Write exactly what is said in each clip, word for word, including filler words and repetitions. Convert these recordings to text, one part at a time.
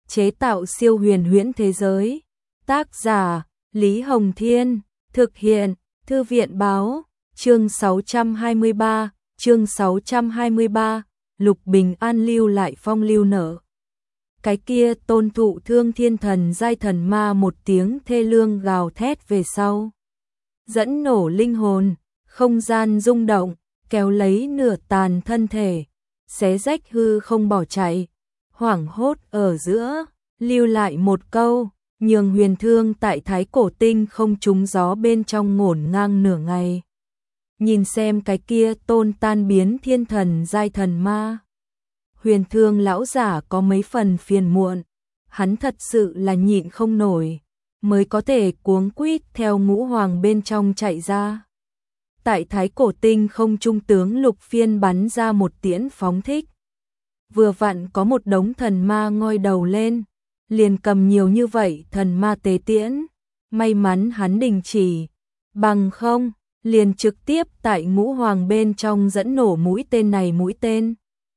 chế tạo siêu huyền huyễn thế giới. Tác giả Lý Hồng Thiên, thực hiện Thư viện Báo, chương sáu trăm hai mươi ba, chương sáu trăm hai mươi ba, Lục Bình An lưu lại phong lưu nở. Cái kia Tôn Thụ Thương thiên thần giai thần ma một tiếng thê lương gào thét về sau. Dẫn nổ linh hồn, không gian rung động, kéo lấy nửa tàn thân thể, xé rách hư không bỏ chạy, hoảng hốt ở giữa, lưu lại một câu, nhường Huyền Thương tại Thái Cổ Tinh không trúng gió bên trong ngổn ngang nửa ngày. Nhìn xem cái kia tôn tan biến thiên thần giai thần ma. Huyền Thương lão giả có mấy phần phiền muộn, hắn thật sự là nhịn không nổi, mới có thể cuống quýt theo ngũ hoàng bên trong chạy ra. Tại Thái Cổ Tinh không trung tướng Lục Phiên bắn ra một tiễn phóng thích. Vừa vặn có một đống thần ma ngoi đầu lên, liền cầm nhiều như vậy thần ma tế tiễn, may mắn hắn đình chỉ, bằng không, liền trực tiếp tại ngũ hoàng bên trong dẫn nổ mũi tên này mũi tên.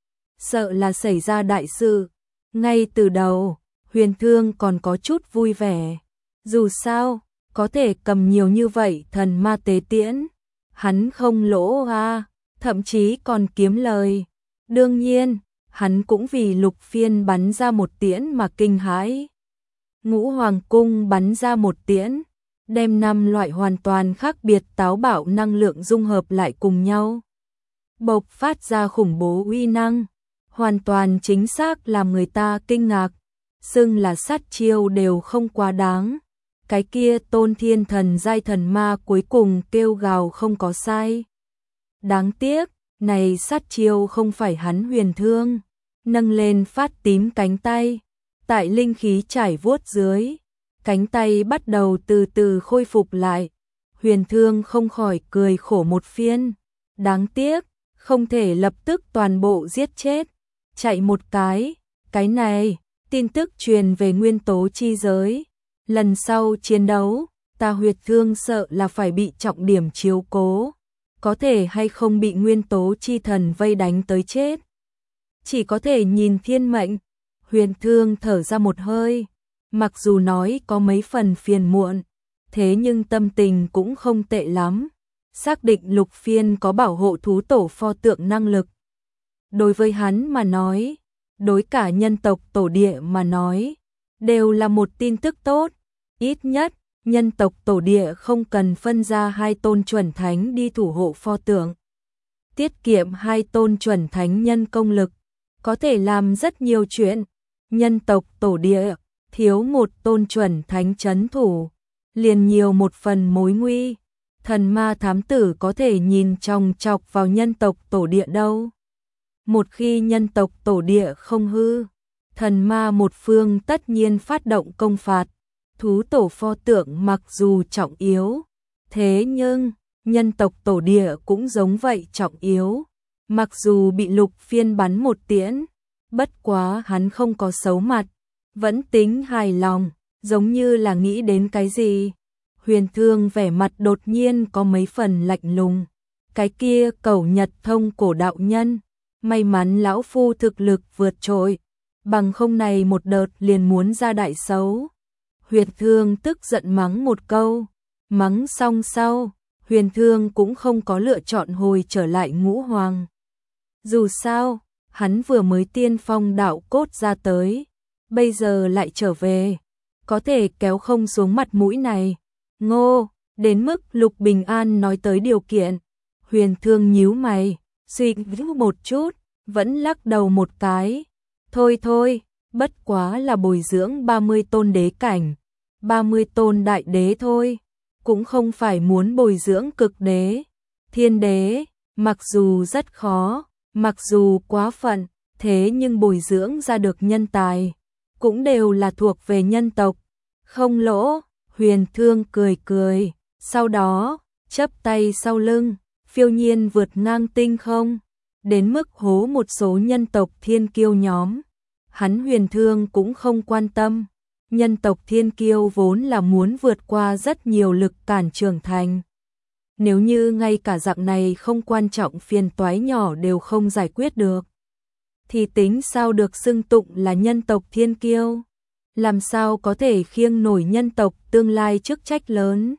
Sợ là xảy ra đại sự, ngay từ đầu, Huyền Thương còn có chút vui vẻ, dù sao, có thể cầm nhiều như vậy thần ma tế tiễn, hắn không lỗ à, thậm chí còn kiếm lời. Đương nhiên, hắn cũng vì Lục Phiên bắn ra một tiễn mà kinh hãi. Ngũ Hoàng Cung bắn ra một tiễn, đem năm loại hoàn toàn khác biệt táo bạo năng lượng dung hợp lại cùng nhau, bộc phát ra khủng bố uy năng, hoàn toàn chính xác làm người ta kinh ngạc, xưng là sát chiêu đều không quá đáng. Cái kia tôn thiên thần giai thần ma cuối cùng kêu gào không có sai. Đáng tiếc, này sát chiêu không phải hắn Huyền Thương, nâng lên phát tím cánh tay, tại linh khí trải vuốt dưới, cánh tay bắt đầu từ từ khôi phục lại. Huyền Thương không khỏi cười khổ một phiên, đáng tiếc, không thể lập tức toàn bộ giết chết, chạy một cái, cái này, tin tức truyền về nguyên tố chi giới. Lần sau chiến đấu, ta Huyền Thương sợ là phải bị trọng điểm chiếu cố, có thể hay không bị nguyên tố chi thần vây đánh tới chết. Chỉ có thể nhìn thiên mệnh. Huyền Thương thở ra một hơi, mặc dù nói có mấy phần phiền muộn, thế nhưng tâm tình cũng không tệ lắm, xác định Lục Phiên có bảo hộ thú tổ pho tượng năng lực. Đối với hắn mà nói, đối cả nhân tộc tổ địa mà nói, đều là một tin tức tốt, ít nhất, nhân tộc tổ địa không cần phân ra hai tôn chuẩn thánh đi thủ hộ pho tượng. Tiết kiệm hai tôn chuẩn thánh nhân công lực, có thể làm rất nhiều chuyện. Nhân tộc tổ địa, thiếu một tôn chuẩn thánh trấn thủ, liền nhiều một phần mối nguy. Thần ma thám tử có thể nhìn chòng chọc vào nhân tộc tổ địa đâu. Một khi nhân tộc tổ địa không hư, thần ma một phương tất nhiên phát động công phạt. Thú tổ pho tượng mặc dù trọng yếu, thế nhưng nhân tộc tổ địa cũng giống vậy trọng yếu. Mặc dù bị Lục Phiên bắn một tiễn, bất quá hắn không có xấu mặt, vẫn tính hài lòng, giống như là nghĩ đến cái gì. Huyền Thương vẻ mặt đột nhiên có mấy phần lạnh lùng. Cái kia Cẩu Nhật Thông cổ đạo nhân, may mắn lão phu thực lực vượt trội, bằng không này một đợt liền muốn ra đại xấu. Huyền Thương tức giận mắng một câu, mắng xong sau, Huyền Thương cũng không có lựa chọn hồi trở lại ngũ hoàng. Dù sao, hắn vừa mới tiên phong đạo cốt ra tới, bây giờ lại trở về, có thể kéo không xuống mặt mũi này. Ngô, đến mức Lục Bình An nói tới điều kiện, Huyền Thương nhíu mày, suy nghĩ một chút, vẫn lắc đầu một cái. Thôi thôi, bất quá là bồi dưỡng ba mươi tôn đế cảnh, ba mươi tôn đại đế thôi, cũng không phải muốn bồi dưỡng cực đế, thiên đế, mặc dù rất khó, mặc dù quá phận, thế nhưng bồi dưỡng ra được nhân tài, cũng đều là thuộc về nhân tộc, không lỗ. Huyền Thương cười cười, sau đó, chắp tay sau lưng, phiêu nhiên vượt ngang tinh không, đến mức hố một số nhân tộc thiên kiêu nhóm. Hắn Huyền Thương cũng không quan tâm, nhân tộc thiên kiêu vốn là muốn vượt qua rất nhiều lực cản trưởng thành. Nếu như ngay cả dạng này không quan trọng phiền toái nhỏ đều không giải quyết được, thì tính sao được xưng tụng là nhân tộc thiên kiêu. làm sao có thể khiêng nổi nhân tộc tương lai chức trách lớn.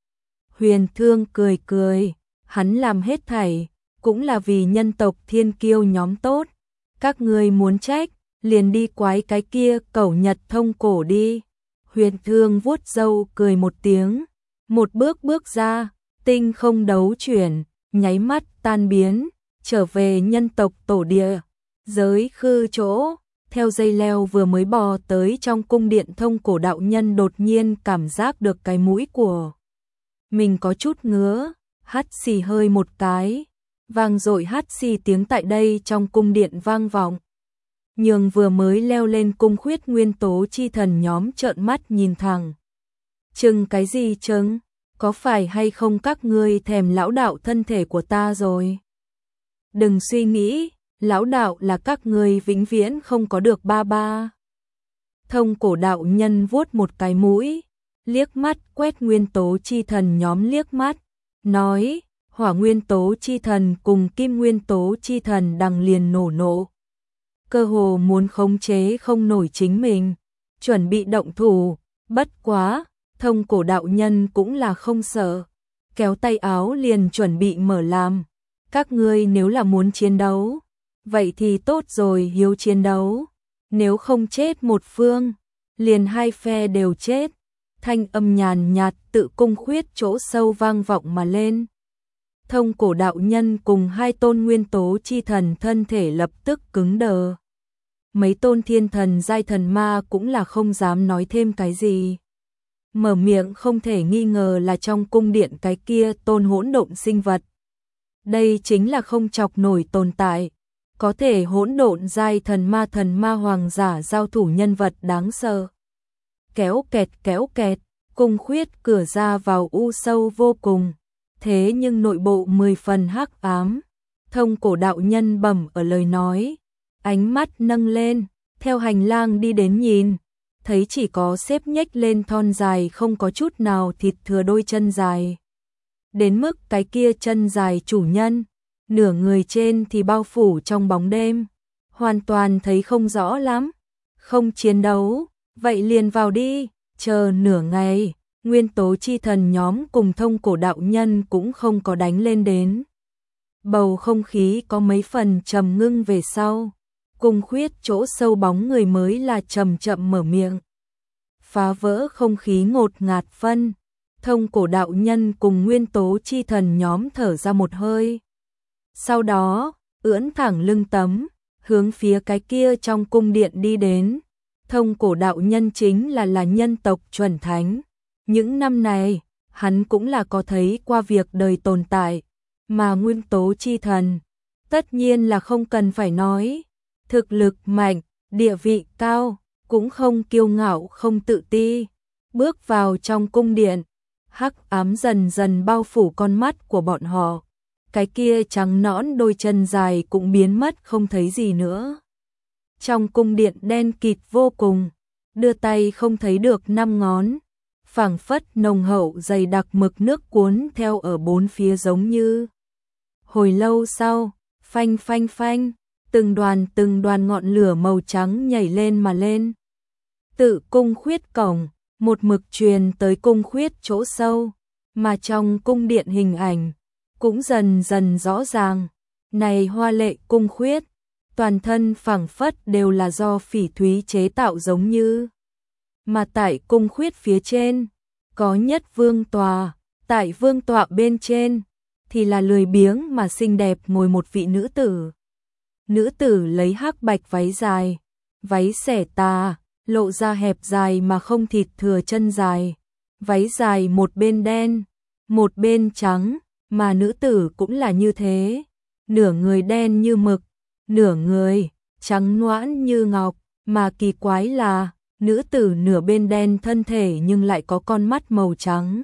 Huyền Thương cười cười, hắn làm hết thảy, cũng là vì nhân tộc thiên kiêu nhóm tốt. Các ngươi muốn trách, liền đi quái cái kia cẩu Nhật Thông Cổ đi. Huyền Thương vuốt râu cười một tiếng, một bước bước ra, tinh không đấu chuyển, nháy mắt tan biến, trở về nhân tộc tổ địa, giới khư chỗ. Theo dây leo vừa mới bò tới trong cung điện Thông Cổ đạo nhân đột nhiên cảm giác được cái mũi của mình có chút ngứa, hắt xì hơi một cái, vang dội hắt xì tiếng tại đây trong cung điện vang vọng. Nhường vừa mới leo lên cung khuyết nguyên tố chi thần nhóm trợn mắt nhìn thẳng. Chừng cái gì chừng, có phải hay không các ngươi thèm lão đạo thân thể của ta rồi? Đừng suy nghĩ, lão đạo là các ngươi vĩnh viễn không có được ba ba. Thông Cổ đạo nhân vuốt một cái mũi, liếc mắt quét nguyên tố chi thần nhóm liếc mắt, nói, hỏa nguyên tố chi thần cùng kim nguyên tố chi thần đằng liền nổ nộ. Cơ hồ muốn khống chế không nổi chính mình, chuẩn bị động thủ, bất quá, Thông Cổ đạo nhân cũng là không sợ, kéo tay áo liền chuẩn bị mở làm. Các ngươi nếu là muốn chiến đấu, vậy thì tốt rồi, hiếu chiến đấu, nếu không chết một phương, liền hai phe đều chết. Thanh âm nhàn nhạt tự cung khuyết chỗ sâu vang vọng mà lên. Thông Cổ đạo nhân cùng hai tôn nguyên tố chi thần thân thể lập tức cứng đờ. Mấy tôn thiên thần giai thần ma cũng là không dám nói thêm cái gì. Mở miệng không thể nghi ngờ là trong cung điện cái kia tôn hỗn độn sinh vật. Đây chính là không chọc nổi tồn tại, có thể hỗn độn giai thần ma thần ma hoàng giả giao thủ nhân vật đáng sợ. Kéo kẹt kéo kẹt, cung khuyết cửa ra vào u sâu vô cùng, thế nhưng nội bộ mười phần hắc ám. Thông Cổ đạo nhân bẩm ở lời nói, ánh mắt nâng lên, theo hành lang đi đến nhìn, thấy chỉ có xếp nhếch lên thon dài không có chút nào thịt thừa đôi chân dài. Đến mức cái kia chân dài chủ nhân, nửa người trên thì bao phủ trong bóng đêm, hoàn toàn thấy không rõ lắm. Không chiến đấu, vậy liền vào đi, chờ nửa ngày, nguyên tố chi thần nhóm cùng Thông Cổ đạo nhân cũng không có đánh lên đến. Bầu không khí có mấy phần trầm ngưng về sau, cung khuyết chỗ sâu bóng người mới là chậm chậm mở miệng. Phá vỡ không khí ngột ngạt phân, Thông Cổ đạo nhân cùng nguyên tố chi thần nhóm thở ra một hơi. Sau đó, ưỡn thẳng lưng tấm, hướng phía cái kia trong cung điện đi đến. Thông Cổ đạo nhân chính là là nhân tộc chuẩn thánh. Những năm này, hắn cũng là có thấy qua việc đời tồn tại, mà nguyên tố chi thần, tất nhiên là không cần phải nói. Thực lực mạnh, địa vị cao, cũng không kiêu ngạo không tự ti. Bước vào trong cung điện, hắc ám dần dần bao phủ con mắt của bọn họ. Cái kia trắng nõn đôi chân dài cũng biến mất không thấy gì nữa. Trong cung điện đen kịt vô cùng, đưa tay không thấy được năm ngón, phảng phất nồng hậu dày đặc mực nước cuốn theo ở bốn phía giống như. Hồi lâu sau, phanh phanh phanh, từng đoàn từng đoàn ngọn lửa màu trắng nhảy lên mà lên. Tự cung khuyết cổng, một mực truyền tới cung khuyết chỗ sâu, mà trong cung điện hình ảnh cũng dần dần rõ ràng. Này hoa lệ cung khuyết, toàn thân phảng phất đều là do phỉ thúy chế tạo giống như. Mà tại cung khuyết phía trên, có nhất vương tòa, tại vương tọa bên trên, thì là lười biếng mà xinh đẹp ngồi một vị nữ tử. Nữ tử lấy hắc bạch váy dài, váy xẻ tà, lộ ra hẹp dài mà không thịt thừa chân dài. Váy dài một bên đen, một bên trắng, mà nữ tử cũng là như thế. Nửa người đen như mực, nửa người trắng nõn như ngọc, mà kỳ quái là nữ tử nửa bên đen thân thể nhưng lại có con mắt màu trắng,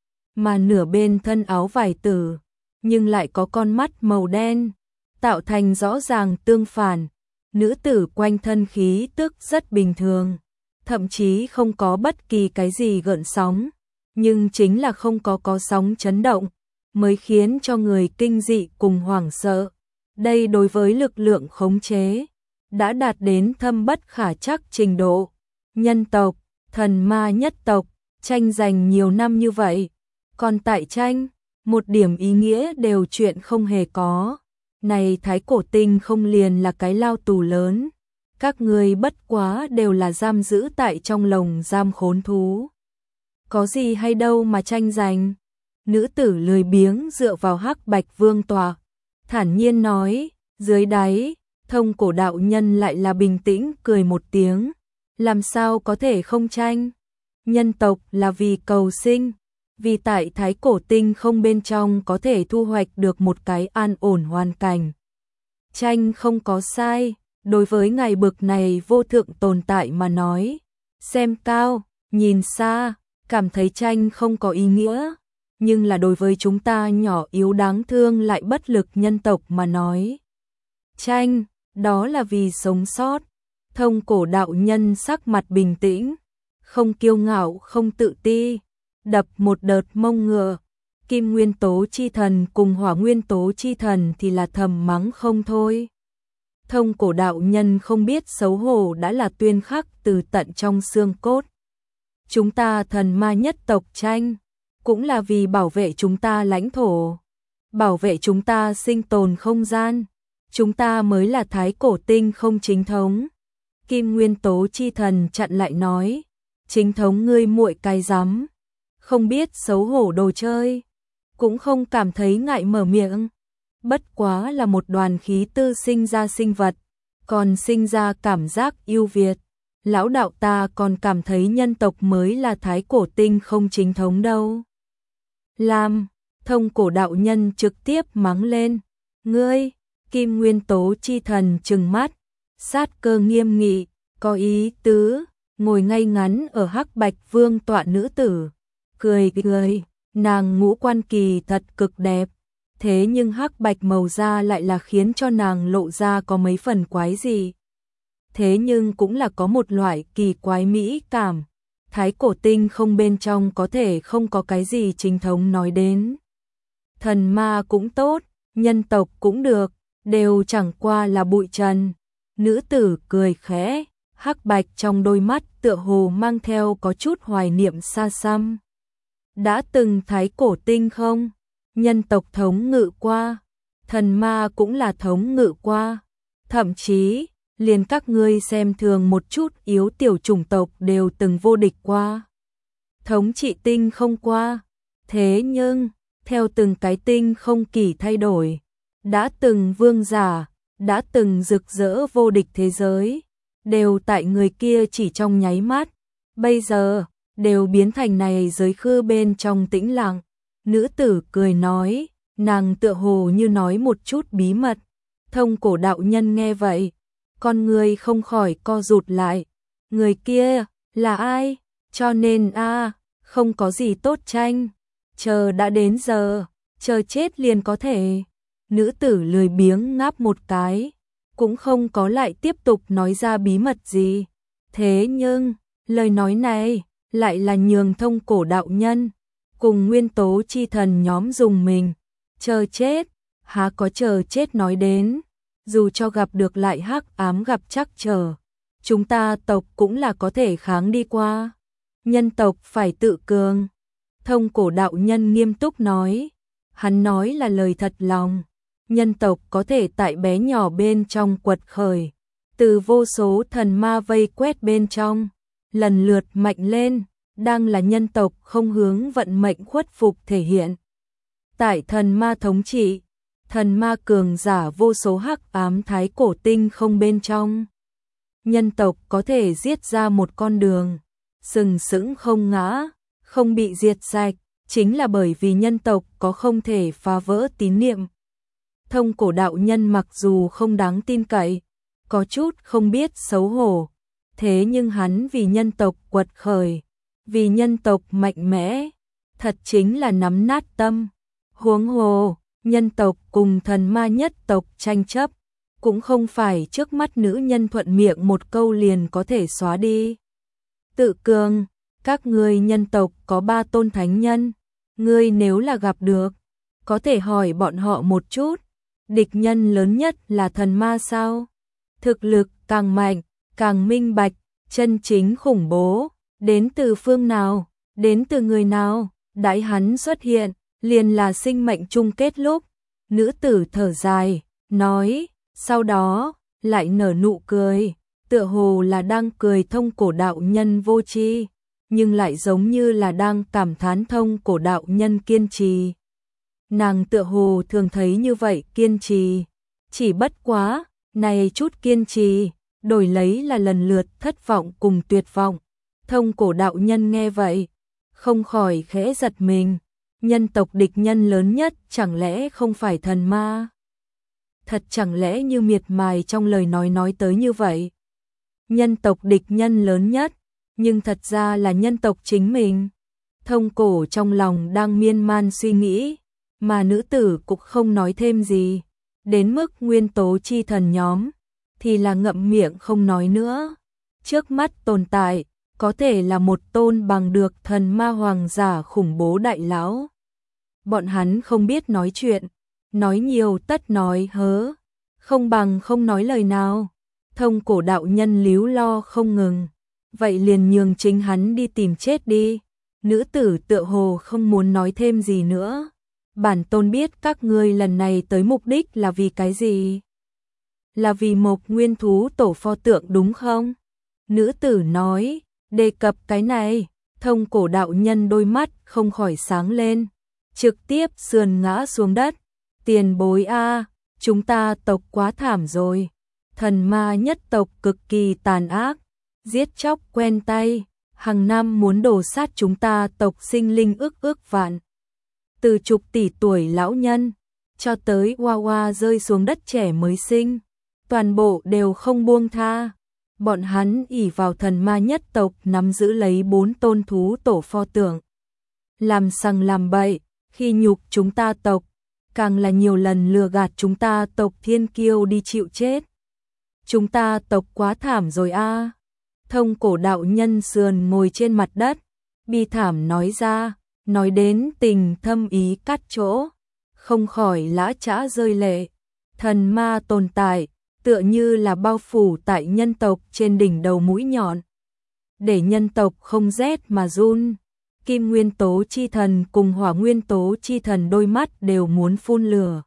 mà nửa bên thân áo vải tử nhưng lại có con mắt màu đen, tạo thành rõ ràng tương phản. Nữ tử quanh thân khí tức rất bình thường, thậm chí không có bất kỳ cái gì gợn sóng, nhưng chính là không có có sóng chấn động mới khiến cho người kinh dị cùng hoảng sợ. Đây đối với lực lượng khống chế đã đạt đến thâm bất khả trắc trình độ, nhân tộc, thần ma nhất tộc, tranh giành nhiều năm như vậy, còn tại tranh, một điểm ý nghĩa đều chuyện không hề có. Này Thái Cổ Tinh không liền là cái lao tù lớn, các ngươi bất quá đều là giam giữ tại trong lồng giam khốn thú. Có gì hay đâu mà tranh giành. Nữ tử lười biếng dựa vào Hắc Bạch Vương tọa, thản nhiên nói, dưới đáy, Thông Cổ đạo nhân lại là bình tĩnh cười một tiếng, làm sao có thể không tranh. Nhân tộc là vì cầu sinh, vì tại Thái Cổ Tinh không bên trong có thể thu hoạch được một cái an ổn hoàn cảnh. Tranh không có sai, đối với ngày bực này vô thượng tồn tại mà nói, xem cao, nhìn xa, cảm thấy tranh không có ý nghĩa, nhưng là đối với chúng ta nhỏ yếu đáng thương lại bất lực nhân tộc mà nói. Tranh, đó là vì sống sót. Thông Cổ đạo nhân sắc mặt bình tĩnh, không kiêu ngạo không tự ti, đập một đợt mông ngựa. Kim Nguyên Tố chi thần cùng Hỏa Nguyên Tố chi thần thì là thầm mắng không thôi. Thông Cổ đạo nhân không biết xấu hổ đã là tuyên khắc từ tận trong xương cốt. Chúng ta thần ma nhất tộc tranh, cũng là vì bảo vệ chúng ta lãnh thổ, bảo vệ chúng ta sinh tồn không gian. Chúng ta mới là Thái Cổ Tinh không chính thống. Kim Nguyên Tố chi thần chặn lại nói, chính thống ngươi muội cái rắm, không biết xấu hổ đồ chơi, cũng không cảm thấy ngại mở miệng. Bất quá là một đoàn khí tư sinh ra sinh vật, còn sinh ra cảm giác yêu Việt. Lão đạo ta còn cảm thấy nhân tộc mới là Thái Cổ Tinh không chính thống đâu. Làm, Thông Cổ đạo nhân trực tiếp mắng lên, ngươi. Kim Nguyên Tố chi thần trừng mắt, sát cơ nghiêm nghị, có ý tứ, ngồi ngay ngắn ở Hắc Bạch Vương tọa nữ tử, cười cười, nàng ngũ quan kỳ thật cực đẹp, thế nhưng hắc bạch màu da lại là khiến cho nàng lộ ra có mấy phần quái gì. Thế nhưng cũng là có một loại kỳ quái mỹ cảm, Thái Cổ Tinh không bên trong có thể không có cái gì chính thống nói đến. Thần ma cũng tốt, nhân tộc cũng được, đều chẳng qua là bụi trần. Nữ tử cười khẽ, hắc bạch trong đôi mắt tựa hồ mang theo có chút hoài niệm xa xăm. Đã từng Thái Cổ Tinh không? Nhân tộc thống ngự qua, thần ma cũng là thống ngự qua, thậm chí, liền các ngươi xem thường một chút yếu tiểu chủng tộc đều từng vô địch qua. Thống trị tinh không qua, thế nhưng, theo từng cái tinh không kỳ thay đổi, đã từng vương giả, đã từng rực rỡ vô địch thế giới, đều tại người kia chỉ trong nháy mắt, bây giờ, đều biến thành này giới khư bên trong tĩnh lặng. Nữ tử cười nói, nàng tựa hồ như nói một chút bí mật. Thông Cổ đạo nhân nghe vậy, con người không khỏi co rụt lại. Người kia, là ai? Cho nên a không có gì tốt tranh. Chờ đã đến giờ, chờ chết liền có thể. Nữ tử lười biếng ngáp một cái, cũng không có lại tiếp tục nói ra bí mật gì. Thế nhưng, lời nói này, lại là nhường Thông Cổ đạo nhân cùng nguyên tố chi thần nhóm dùng mình. Chờ chết, há có chờ chết nói đến, dù cho gặp được lại hắc ám gặp chắc chờ, chúng ta tộc cũng là có thể kháng đi qua. Nhân tộc phải tự cường. Thông Cổ đạo nhân nghiêm túc nói, hắn nói là lời thật lòng. Nhân tộc có thể tại bé nhỏ bên trong quật khởi, từ vô số thần ma vây quét bên trong, lần lượt mạnh lên, đang là nhân tộc không hướng vận mệnh khuất phục thể hiện. Tại thần ma thống trị, thần ma cường giả vô số hắc ám Thái Cổ Tinh không bên trong. Nhân tộc có thể giết ra một con đường, sừng sững không ngã, không bị diệt sạch, chính là bởi vì nhân tộc có không thể phá vỡ tín niệm. Thông Cổ đạo nhân mặc dù không đáng tin cậy, có chút không biết xấu hổ, thế nhưng hắn vì nhân tộc quật khởi, vì nhân tộc mạnh mẽ, thật chính là nắm nát tâm. Huống hồ, nhân tộc cùng thần ma nhất tộc tranh chấp, cũng không phải trước mắt nữ nhân thuận miệng một câu liền có thể xóa đi. Tự cường, các ngươi nhân tộc có ba tôn thánh nhân, ngươi nếu là gặp được, có thể hỏi bọn họ một chút, địch nhân lớn nhất là thần ma sao? Thực lực càng mạnh, càng minh bạch, Chân chính khủng bố, đến từ phương nào, đến từ người nào, đãi hắn xuất hiện, liền là sinh mệnh chung kết lúc. Nữ tử thở dài, nói, sau đó, lại nở nụ cười, tựa hồ là đang cười thông cổ đạo nhân vô tri, nhưng lại giống như là đang cảm thán thông cổ đạo nhân kiên trì. Nàng tựa hồ thường thấy như vậy kiên trì, chỉ bất quá, này chút kiên trì, đổi lấy là lần lượt thất vọng cùng tuyệt vọng. Thông cổ đạo nhân nghe vậy, không khỏi khẽ giật mình, nhân tộc địch nhân lớn nhất chẳng lẽ không phải thần ma? Thật chẳng lẽ như miệt mài trong lời nói nói tới như vậy? Nhân tộc địch nhân lớn nhất, nhưng thật ra là nhân tộc chính mình. Thông cổ trong lòng đang miên man suy nghĩ, mà nữ tử cũng không nói thêm gì. Đến mức nguyên tố chi thần nhóm, thì là ngậm miệng không nói nữa. Trước mắt tồn tại, có thể là một tôn bằng được thần ma hoàng giả khủng bố đại lão. Bọn hắn không biết nói chuyện, nói nhiều tất nói hớ, không bằng không nói lời nào. Thông cổ đạo nhân líu lo không ngừng, vậy liền nhường chính hắn đi tìm chết đi. Nữ tử tựa hồ không muốn nói thêm gì nữa. Bản tôn biết các ngươi lần này tới mục đích là vì cái gì? Là vì một nguyên thú tổ pho tượng đúng không? Nữ tử nói, đề cập cái này, thông cổ đạo nhân đôi mắt không khỏi sáng lên, trực tiếp sườn ngã xuống đất. Tiền bối a, chúng ta tộc quá thảm rồi. Thần ma nhất tộc cực kỳ tàn ác, giết chóc quen tay, hàng năm muốn đổ sát chúng ta tộc sinh linh ức ức vạn. Từ chục tỷ tuổi lão nhân, cho tới hoa hoa rơi xuống đất trẻ mới sinh, toàn bộ đều không buông tha. Bọn hắn ỷ vào thần ma nhất tộc nắm giữ lấy bốn tôn thú tổ pho tượng. Làm sằng làm bậy, khi nhục chúng ta tộc, càng là nhiều lần lừa gạt chúng ta tộc thiên kiêu đi chịu chết. Chúng ta tộc quá thảm rồi a. Thông cổ đạo nhân sườn ngồi trên mặt đất, bi thảm nói ra, nói đến tình thâm ý cắt chỗ, không khỏi lã chã rơi lệ. Thần ma tồn tại, tựa như là bao phủ tại nhân tộc trên đỉnh đầu mũi nhọn, để nhân tộc không rét mà run. Kim nguyên tố chi thần cùng hỏa nguyên tố chi thần đôi mắt đều muốn phun lửa.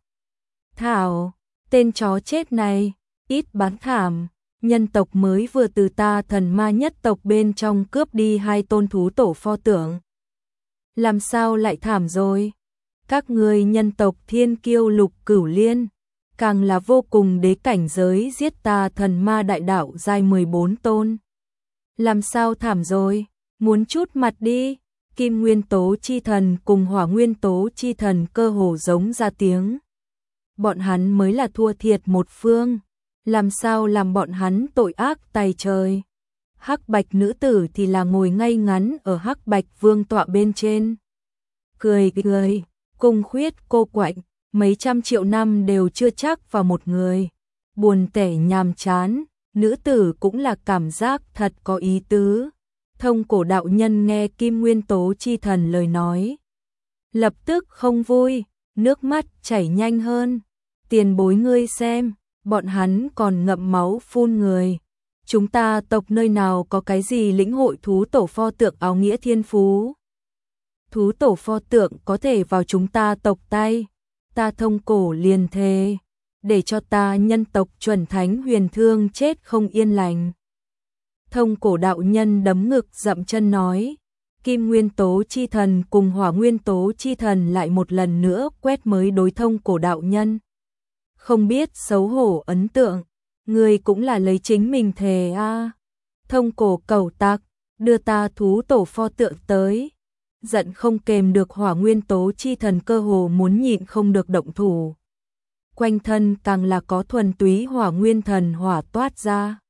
Thảo, tên chó chết này, ít bán thảm, nhân tộc mới vừa từ ta thần ma nhất tộc bên trong cướp đi hai tôn thú tổ pho tượng. Làm sao lại thảm rồi? Các ngươi nhân tộc thiên kiêu lục cửu liên, càng là vô cùng đế cảnh giới giết ta thần ma đại đạo giai mười bốn tôn. Làm sao thảm rồi? Muốn chút mặt đi. Kim nguyên tố chi thần cùng hỏa nguyên tố chi thần cơ hồ giống ra tiếng. Bọn hắn mới là thua thiệt một phương, làm sao làm bọn hắn tội ác tày trời. Hắc bạch nữ tử thì là ngồi ngay ngắn ở hắc bạch vương tọa bên trên. Cười cười, cung khuyết cô quạnh, mấy trăm triệu năm đều chưa chắc vào một người. Buồn tẻ nhàm chán, nữ tử cũng là cảm giác thật có ý tứ. Thông cổ đạo nhân nghe kim nguyên tố chi thần lời nói, lập tức không vui, nước mắt chảy nhanh hơn. Tiền bối ngươi xem, bọn hắn còn ngậm máu phun người. Chúng ta tộc nơi nào có cái gì lĩnh hội thú tổ pho tượng áo nghĩa thiên phú. Thú tổ pho tượng có thể vào chúng ta tộc tay, ta thông cổ liền thề, để cho ta nhân tộc chuẩn thánh huyền thương chết không yên lành. Thông cổ đạo nhân đấm ngực dậm chân nói, kim nguyên tố chi thần cùng hỏa nguyên tố chi thần lại một lần nữa quét mới đối thông cổ đạo nhân. Không biết xấu hổ ấn tượng, người cũng là lấy chính mình thề a. À. Thông cổ cẩu tặc, đưa ta thú tổ pho tượng tới. Giận không kềm được hỏa nguyên tố chi thần cơ hồ muốn nhịn không được động thủ. Quanh thân càng là có thuần túy hỏa nguyên thần hỏa toát ra.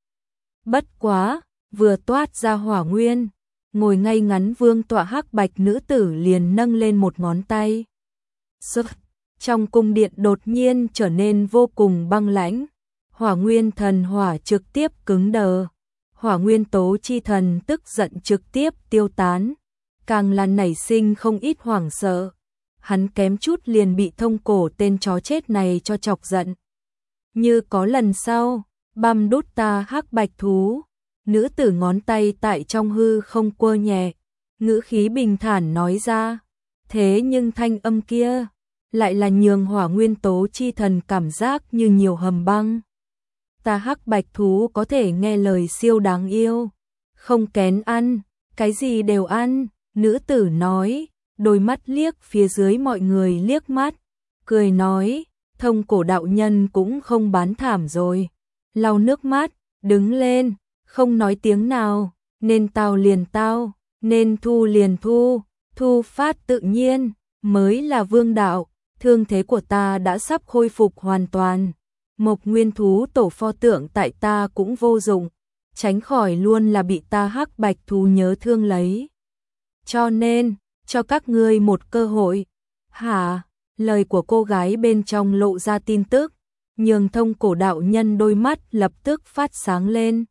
Bất quá, vừa toát ra hỏa nguyên, ngồi ngay ngắn vương tọa hắc bạch nữ tử liền nâng lên một ngón tay. Sức, trong cung điện đột nhiên trở nên vô cùng băng lãnh, hỏa nguyên thần hỏa trực tiếp cứng đờ, hỏa nguyên tố chi thần tức giận trực tiếp tiêu tán, càng là nảy sinh không ít hoảng sợ. Hắn kém chút liền bị thông cổ tên chó chết này cho chọc giận. Như có lần sau, băm đút ta hắc bạch thú. Nữ tử ngón tay tại trong hư không quơ nhẹ, ngữ khí bình thản nói ra, thế nhưng thanh âm kia lại là nhường hỏa nguyên tố chi thần cảm giác như nhiều hầm băng. Ta hắc bạch thú có thể nghe lời siêu đáng yêu, không kén ăn, cái gì đều ăn, nữ tử nói, đôi mắt liếc phía dưới mọi người liếc mắt, cười nói, Thông cổ đạo nhân cũng không bán thảm rồi, lau nước mắt, đứng lên, không nói tiếng nào, nên tao liền tao, nên thu liền thu, thu phát tự nhiên, mới là vương đạo, thương thế của ta đã sắp khôi phục hoàn toàn. Mộc nguyên thú tổ pho tượng tại ta cũng vô dụng, tránh khỏi luôn là bị ta hắc bạch thú nhớ thương lấy. Cho nên, cho các ngươi một cơ hội. Hả? Lời của cô gái bên trong lộ ra tin tức, nhường Thông cổ đạo nhân đôi mắt lập tức phát sáng lên.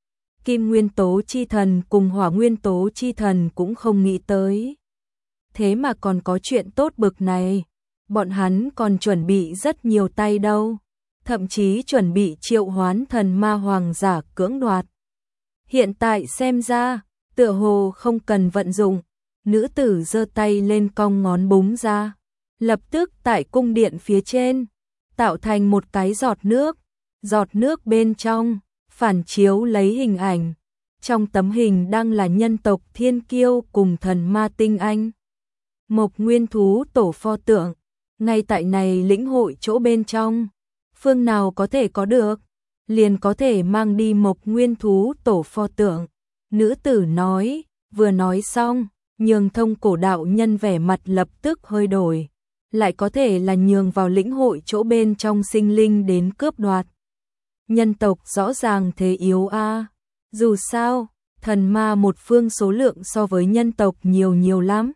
Kim nguyên tố chi thần cùng hỏa nguyên tố chi thần cũng không nghĩ tới. Thế mà còn có chuyện tốt bực này, bọn hắn còn chuẩn bị rất nhiều tay đâu, thậm chí chuẩn bị triệu hoán thần ma hoàng giả cưỡng đoạt. Hiện tại xem ra, tựa hồ không cần vận dụng, nữ tử giơ tay lên cong ngón búng ra, lập tức tại cung điện phía trên, tạo thành một cái giọt nước, giọt nước bên trong, phản chiếu lấy hình ảnh. Trong tấm hình đang là nhân tộc thiên kiêu cùng thần ma tinh anh. Mộc nguyên thú tổ pho tượng, ngay tại này lĩnh hội chỗ bên trong, phương nào có thể có được, liền có thể mang đi mộc nguyên thú tổ pho tượng. Nữ tử nói, vừa nói xong, nhường Thông cổ đạo nhân vẻ mặt lập tức hơi đổi, lại có thể là nhường vào lĩnh hội chỗ bên trong sinh linh đến cướp đoạt. Nhân tộc rõ ràng thế yếu a, dù sao, thần ma một phương số lượng so với nhân tộc nhiều nhiều lắm.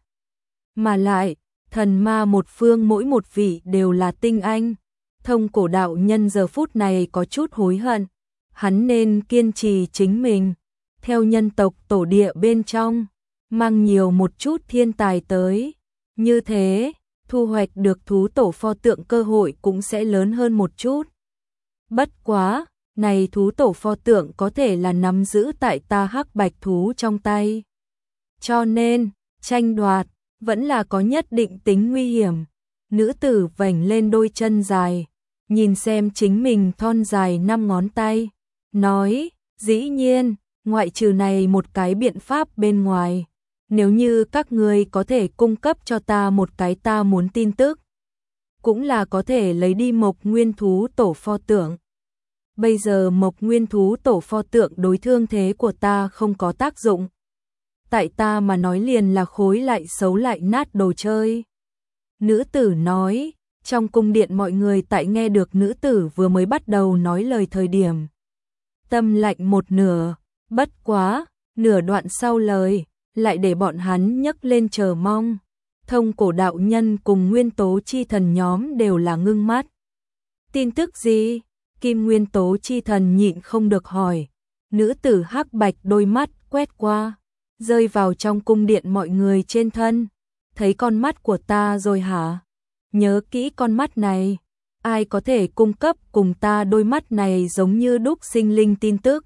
Mà lại, thần ma một phương mỗi một vị đều là tinh anh. Thông cổ đạo nhân giờ phút này có chút hối hận, hắn nên kiên trì chính mình, theo nhân tộc tổ địa bên trong, mang nhiều một chút thiên tài tới, như thế, thu hoạch được thú tổ pho tượng cơ hội cũng sẽ lớn hơn một chút. Bất quá, này thú tổ pho tượng có thể là nắm giữ tại ta hắc bạch thú trong tay. Cho nên, tranh đoạt, vẫn là có nhất định tính nguy hiểm. Nữ tử vành lên đôi chân dài, nhìn xem chính mình thon dài năm ngón tay, nói, dĩ nhiên, ngoại trừ này một cái biện pháp bên ngoài, nếu như các ngươi có thể cung cấp cho ta một cái ta muốn tin tức, cũng là có thể lấy đi mộc nguyên thú tổ pho tượng. Bây giờ mộc nguyên thú tổ pho tượng đối thương thế của ta không có tác dụng. Tại ta mà nói liền là khối lại xấu lại nát đồ chơi. Nữ tử nói, trong cung điện mọi người tại nghe được nữ tử vừa mới bắt đầu nói lời thời điểm. Tâm lạnh một nửa, bất quá, nửa đoạn sau lời, lại để bọn hắn nhấc lên chờ mong. Thông cổ đạo nhân cùng nguyên tố chi thần nhóm đều là ngưng mắt. Tin tức gì? Kim nguyên tố chi thần nhịn không được hỏi. Nữ tử hắc bạch đôi mắt quét qua, rơi vào trong cung điện mọi người trên thân. Thấy con mắt của ta rồi hả? Nhớ kỹ con mắt này. Ai có thể cung cấp cùng ta đôi mắt này giống như đúc sinh linh tin tức?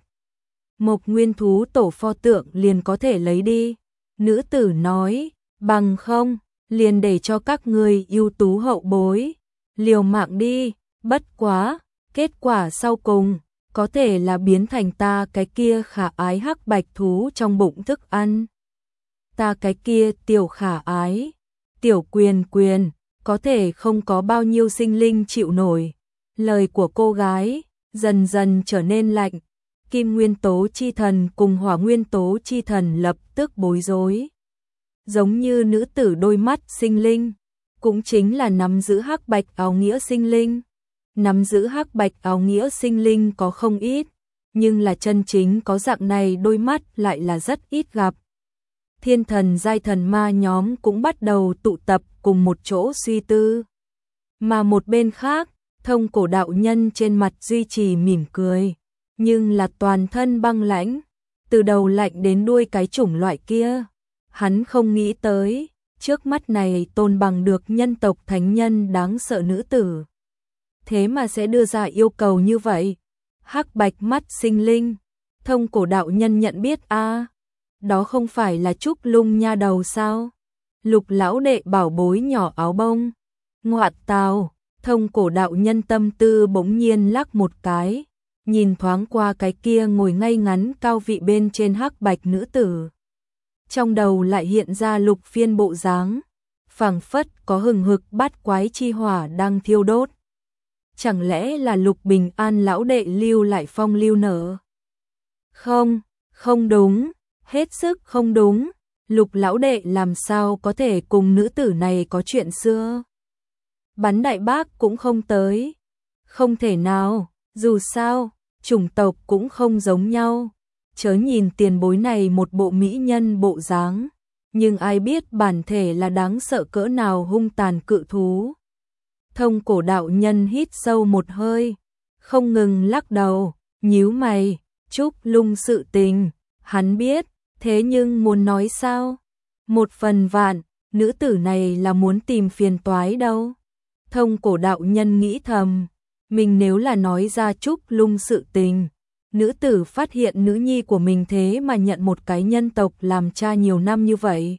Mộc nguyên thú tổ pho tượng liền có thể lấy đi. Nữ tử nói, bằng không, liền để cho các ngươi ưu tú hậu bối liều mạng đi, bất quá, kết quả sau cùng có thể là biến thành ta cái kia khả ái hắc bạch thú trong bụng thức ăn. Ta cái kia tiểu khả ái, tiểu quyền quyền, có thể không có bao nhiêu sinh linh chịu nổi. Lời của cô gái dần dần trở nên lạnh. Kim nguyên tố chi thần cùng hỏa nguyên tố chi thần lập tức bối rối. Giống như nữ tử đôi mắt sinh linh, cũng chính là nắm giữ hắc bạch áo nghĩa sinh linh. Nắm giữ hắc bạch áo nghĩa sinh linh có không ít, nhưng là chân chính có dạng này đôi mắt lại là rất ít gặp. Thiên thần giai thần ma nhóm cũng bắt đầu tụ tập cùng một chỗ suy tư. Mà một bên khác, thông cổ đạo nhân trên mặt duy trì mỉm cười, nhưng là toàn thân băng lãnh, từ đầu lạnh đến đuôi cái chủng loại kia. Hắn không nghĩ tới, trước mắt này tôn bằng được nhân tộc thánh nhân đáng sợ nữ tử. Thế mà sẽ đưa ra yêu cầu như vậy. Hắc bạch mắt sinh linh, Thông cổ đạo nhân nhận biết a, đó không phải là Trúc Lung nha đầu sao? Lục lão đệ bảo bối nhỏ áo bông. Ngoạt tào, thông cổ đạo nhân tâm tư bỗng nhiên lắc một cái, nhìn thoáng qua cái kia ngồi ngay ngắn cao vị bên trên hắc bạch nữ tử. Trong đầu lại hiện ra Lục Phiên bộ dáng, phảng phất có hừng hực bát quái chi hỏa đang thiêu đốt. Chẳng lẽ là Lục Bình An lão đệ lưu lại phong lưu nở? Không, không đúng, hết sức không đúng. Lục lão đệ làm sao có thể cùng nữ tử này có chuyện xưa? Bắn đại bác cũng không tới. Không thể nào, dù sao, chủng tộc cũng không giống nhau. Chớ nhìn tiền bối này một bộ mỹ nhân bộ dáng, nhưng ai biết bản thể là đáng sợ cỡ nào hung tàn cự thú. Thông cổ đạo nhân hít sâu một hơi, không ngừng lắc đầu, nhíu mày, Trúc Lung sự tình, hắn biết, thế nhưng muốn nói sao? Một phần vạn, nữ tử này là muốn tìm phiền toái đâu. Thông cổ đạo nhân nghĩ thầm, mình nếu là nói ra Trúc Lung sự tình, nữ tử phát hiện nữ nhi của mình thế mà nhận một cái nhân tộc làm cha nhiều năm như vậy.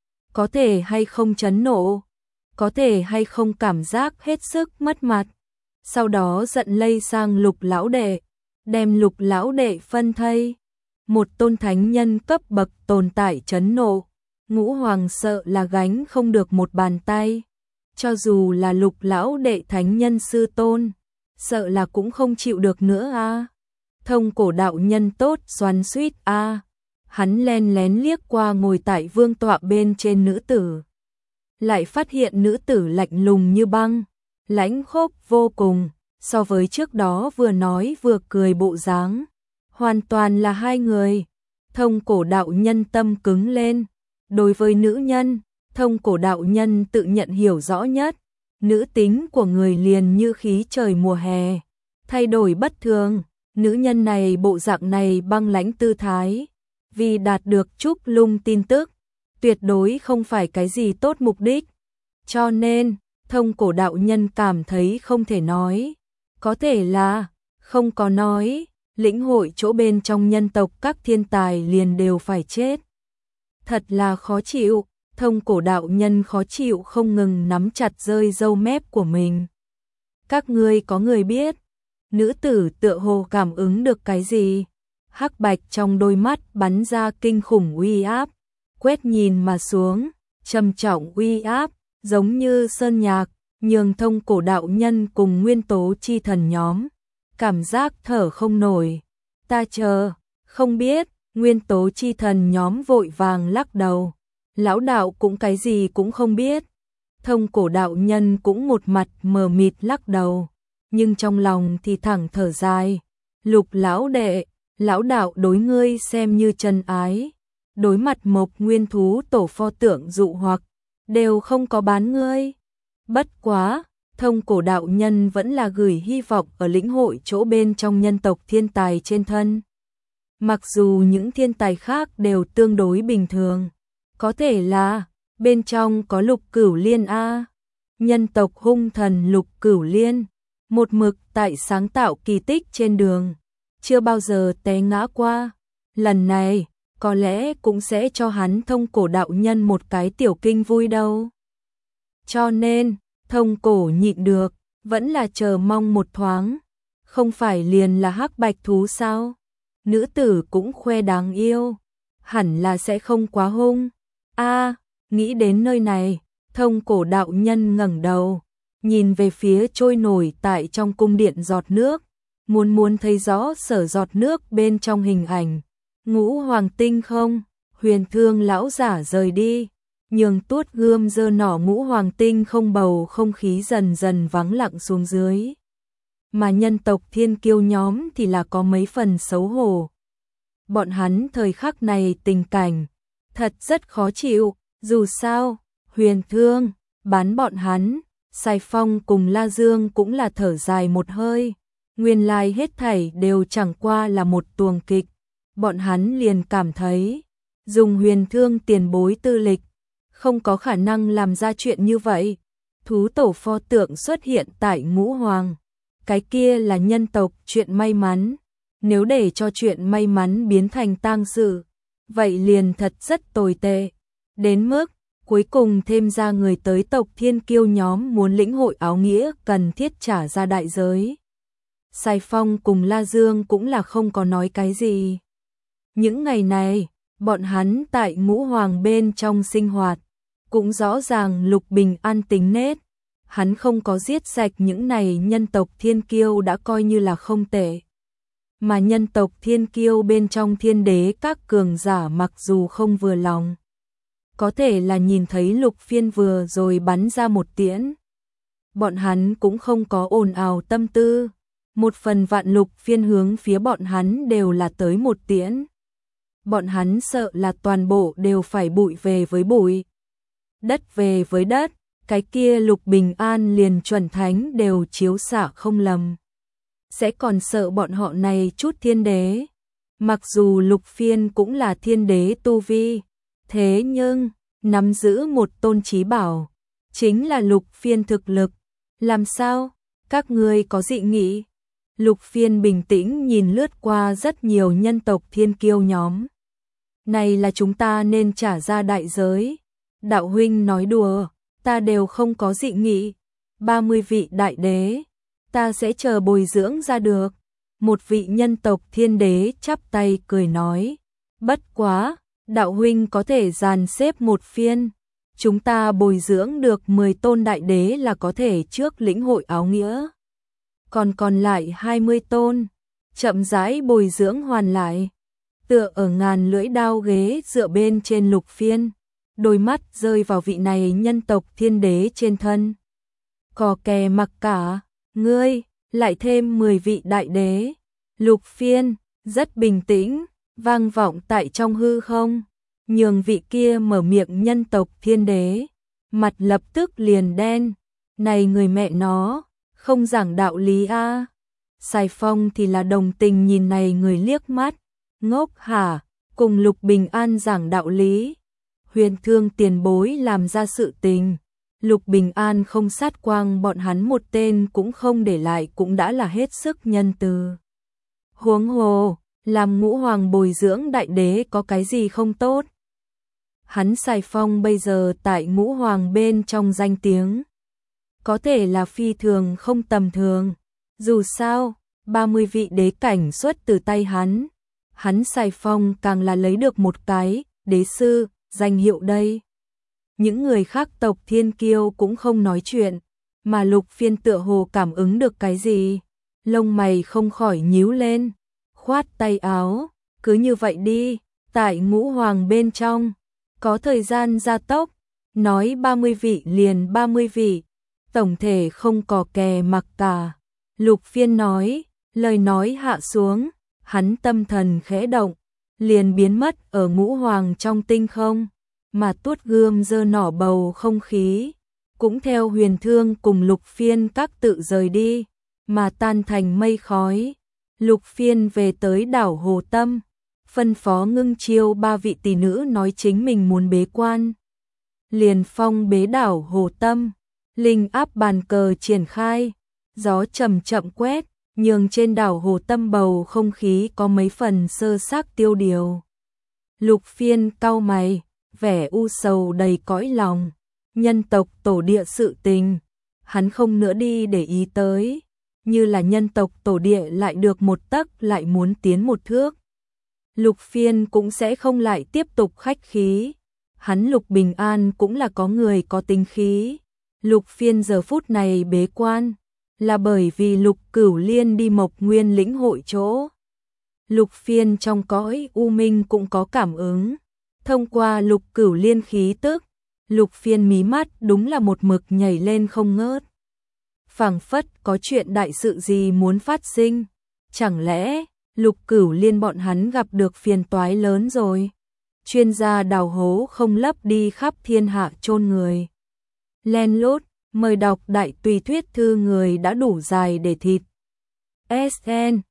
Có thể hay không chấn nộ, có thể hay không cảm giác hết sức mất mặt. Sau đó giận lây sang Lục lão đệ, đem Lục lão đệ phân thây. Một tôn thánh nhân cấp bậc tồn tại chấn nộ, Ngũ Hoàng sợ là gánh không được một bàn tay. Cho dù là Lục lão đệ thánh nhân sư tôn, sợ là cũng không chịu được nữa a. Thông cổ đạo nhân tốt xoắn suýt a. Hắn len lén liếc qua ngồi tại vương tọa bên trên nữ tử, lại phát hiện nữ tử lạnh lùng như băng, lãnh khốc vô cùng, so với trước đó vừa nói vừa cười bộ dáng, hoàn toàn là hai người. Thông cổ đạo nhân tâm cứng lên. Đối với nữ nhân, thông cổ đạo nhân tự nhận hiểu rõ nhất. Nữ tính của người liền như khí trời mùa hè, thay đổi bất thường. Nữ nhân này bộ dạng này băng lãnh tư thái, vì đạt được Trúc Lung tin tức, tuyệt đối không phải cái gì tốt mục đích. Cho nên, thông cổ đạo nhân cảm thấy không thể nói. Có thể là, không có nói, lĩnh hội chỗ bên trong nhân tộc các thiên tài liền đều phải chết. Thật là khó chịu, thông cổ đạo nhân khó chịu không ngừng nắm chặt rơi râu mép của mình. Các ngươi có người biết, nữ tử tựa hồ cảm ứng được cái gì? Hắc bạch trong đôi mắt bắn ra kinh khủng uy áp, quét nhìn mà xuống, trầm trọng uy áp, giống như sơn nhạc, nhường thông cổ đạo nhân cùng nguyên tố chi thần nhóm cảm giác thở không nổi. Ta chờ, không biết. Nguyên tố chi thần nhóm vội vàng lắc đầu. Lão đạo cũng cái gì cũng không biết. Thông cổ đạo nhân cũng một mặt mờ mịt lắc đầu, nhưng trong lòng thì thẳng thở dài. Lục lão đệ, lão đạo đối ngươi xem như chân ái, đối mặt Mộc Nguyên thú tổ pho tượng dụ hoặc, đều không có bán ngươi. Bất quá, thông cổ đạo nhân vẫn là gửi hy vọng ở lĩnh hội chỗ bên trong nhân tộc thiên tài trên thân. Mặc dù những thiên tài khác đều tương đối bình thường, có thể là bên trong có Lục Cửu Liên a, nhân tộc hung thần Lục Cửu Liên, một mực tại sáng tạo kỳ tích trên đường, chưa bao giờ té ngã qua. Lần này, có lẽ cũng sẽ cho hắn thông cổ đạo nhân một cái tiểu kinh vui đâu. Cho nên, thông cổ nhịn được, vẫn là chờ mong một thoáng. Không phải liền là hắc bạch thú sao? Nữ tử cũng khoe đáng yêu, hẳn là sẽ không quá hung. A, nghĩ đến nơi này, thông cổ đạo nhân ngẩng đầu, nhìn về phía trôi nổi tại trong cung điện giọt nước, muốn muốn thấy rõ sở giọt nước bên trong hình ảnh. Ngũ hoàng tinh không, Huyền Thương lão giả rời đi, nhường tuốt gươm dơ nỏ ngũ hoàng tinh không bầu không khí dần dần vắng lặng xuống dưới. Mà nhân tộc thiên kiêu nhóm thì là có mấy phần xấu hổ. Bọn hắn thời khắc này tình cảnh thật rất khó chịu, dù sao, Huyền Thương bán bọn hắn, Sài Phong cùng La Dương cũng là thở dài một hơi. Nguyên lai hết thảy đều chẳng qua là một tuồng kịch. Bọn hắn liền cảm thấy, dùng Huyền Thương tiền bối tư lịch, không có khả năng làm ra chuyện như vậy. Thú tổ pho tượng xuất hiện tại Ngũ Hoàng, cái kia là nhân tộc chuyện may mắn. Nếu để cho chuyện may mắn biến thành tang sự, vậy liền thật rất tồi tệ. Đến mức, cuối cùng thêm ra người tới tộc Thiên Kiêu nhóm muốn lĩnh hội áo nghĩa cần thiết trả ra đại giới. Sài Phong cùng La Dương cũng là không có nói cái gì. Những ngày này, bọn hắn tại Ngũ Hoàng bên trong sinh hoạt, cũng rõ ràng Lục Bình An tính nết. Hắn không có giết sạch những này nhân tộc Thiên Kiêu đã coi như là không tệ. Mà nhân tộc Thiên Kiêu bên trong thiên đế các cường giả mặc dù không vừa lòng, có thể là nhìn thấy Lục Phiên vừa rồi bắn ra một tiễn, bọn hắn cũng không có ồn ào tâm tư. Một phần vạn Lục Phiên hướng phía bọn hắn đều là tới một tiễn. Bọn hắn sợ là toàn bộ đều phải bụi về với bụi, đất về với đất, cái kia Lục Bình An liền chuẩn thánh đều chiếu xạ không lầm. Sẽ còn sợ bọn họ này chút thiên đế. Mặc dù Lục Phiên cũng là thiên đế tu vi, thế nhưng nắm giữ một tôn chí bảo, chính là Lục Phiên thực lực. Làm sao? Các ngươi có dị nghị? Lục Phiên bình tĩnh nhìn lướt qua rất nhiều nhân tộc Thiên Kiêu nhóm. Này là chúng ta nên trả ra đại giới. Đạo huynh nói đùa, ta đều không có dị nghị. ba mươi vị đại đế, ta sẽ chờ bồi dưỡng ra được. Một vị nhân tộc thiên đế chắp tay cười nói. Bất quá, đạo huynh có thể dàn xếp một phiên. Chúng ta bồi dưỡng được mười tôn đại đế là có thể trước lĩnh hội áo nghĩa. Còn còn lại hai mươi tôn, chậm rãi bồi dưỡng hoàn lại. Tựa ở ngàn lưỡi đao ghế dựa bên trên Lục Phiên, đôi mắt rơi vào vị này nhân tộc thiên đế trên thân. Cò kè mặc cả, ngươi, lại thêm mười vị đại đế. Lục Phiên, rất bình tĩnh, vang vọng tại trong hư không, nhường vị kia mở miệng nhân tộc thiên đế. Mặt lập tức liền đen, này người mẹ nó, không giảng đạo lý a. À. Sài Phong thì là đồng tình nhìn này người liếc mắt, ngốc hả, cùng Lục Bình An giảng đạo lý. Huyền Thương tiền bối làm ra sự tình, Lục Bình An không sát quang bọn hắn một tên cũng không để lại cũng đã là hết sức nhân từ. Huống hồ, làm Ngũ Hoàng bồi dưỡng đại đế có cái gì không tốt. Hắn Sài Phong bây giờ tại Ngũ Hoàng bên trong danh tiếng, có thể là phi thường không tầm thường. Dù sao, ba mươi vị đế cảnh xuất từ tay hắn, hắn Sài Phong càng là lấy được một cái đế sư danh hiệu đây. Những người khác tộc Thiên Kiêu cũng không nói chuyện, mà Lục Phiên tựa hồ cảm ứng được cái gì, lông mày không khỏi nhíu lên, khoát tay áo, cứ như vậy đi, tại Ngũ Hoàng bên trong, có thời gian gia tốc, nói ba mươi vị liền ba mươi vị, tổng thể không cò kè mặc cả. Lục Phiên nói, lời nói hạ xuống, hắn tâm thần khẽ động, liền biến mất ở Ngũ Hoàng trong tinh không, mà tuốt gươm giơ nỏ bầu không khí, cũng theo Huyền Thương cùng Lục Phiên các tự rời đi, mà tan thành mây khói. Lục Phiên về tới đảo Hồ Tâm, phân phó Ngưng Chiêu ba vị tỷ nữ nói chính mình muốn bế quan. Liền phong bế đảo Hồ Tâm, linh áp bàn cờ triển khai, gió chậm chậm quét, nhường trên đảo Hồ Tâm bầu không khí có mấy phần sơ xác tiêu điều. Lục Phiên cau mày, vẻ u sầu đầy cõi lòng, nhân tộc tổ địa sự tình, hắn không nữa đi để ý tới, như là nhân tộc tổ địa lại được một tấc lại muốn tiến một thước. Lục Phiên cũng sẽ không lại tiếp tục khách khí, hắn Lục Bình An cũng là có người có tính khí. Lục Phiên giờ phút này bế quan, là bởi vì Lục Cửu Liên đi Mộc Nguyên lĩnh hội chỗ. Lục Phiên trong cõi u minh cũng có cảm ứng, thông qua Lục Cửu Liên khí tức, Lục Phiên mí mắt đúng là một mực nhảy lên không ngớt. Phảng phất có chuyện đại sự gì muốn phát sinh, chẳng lẽ Lục Cửu Liên bọn hắn gặp được phiền toái lớn rồi. Chuyên gia đào hố không lấp đi khắp thiên hạ chôn người. Len lút, mời đọc đại tùy thuyết thư người đã đủ dài để thịt. ét en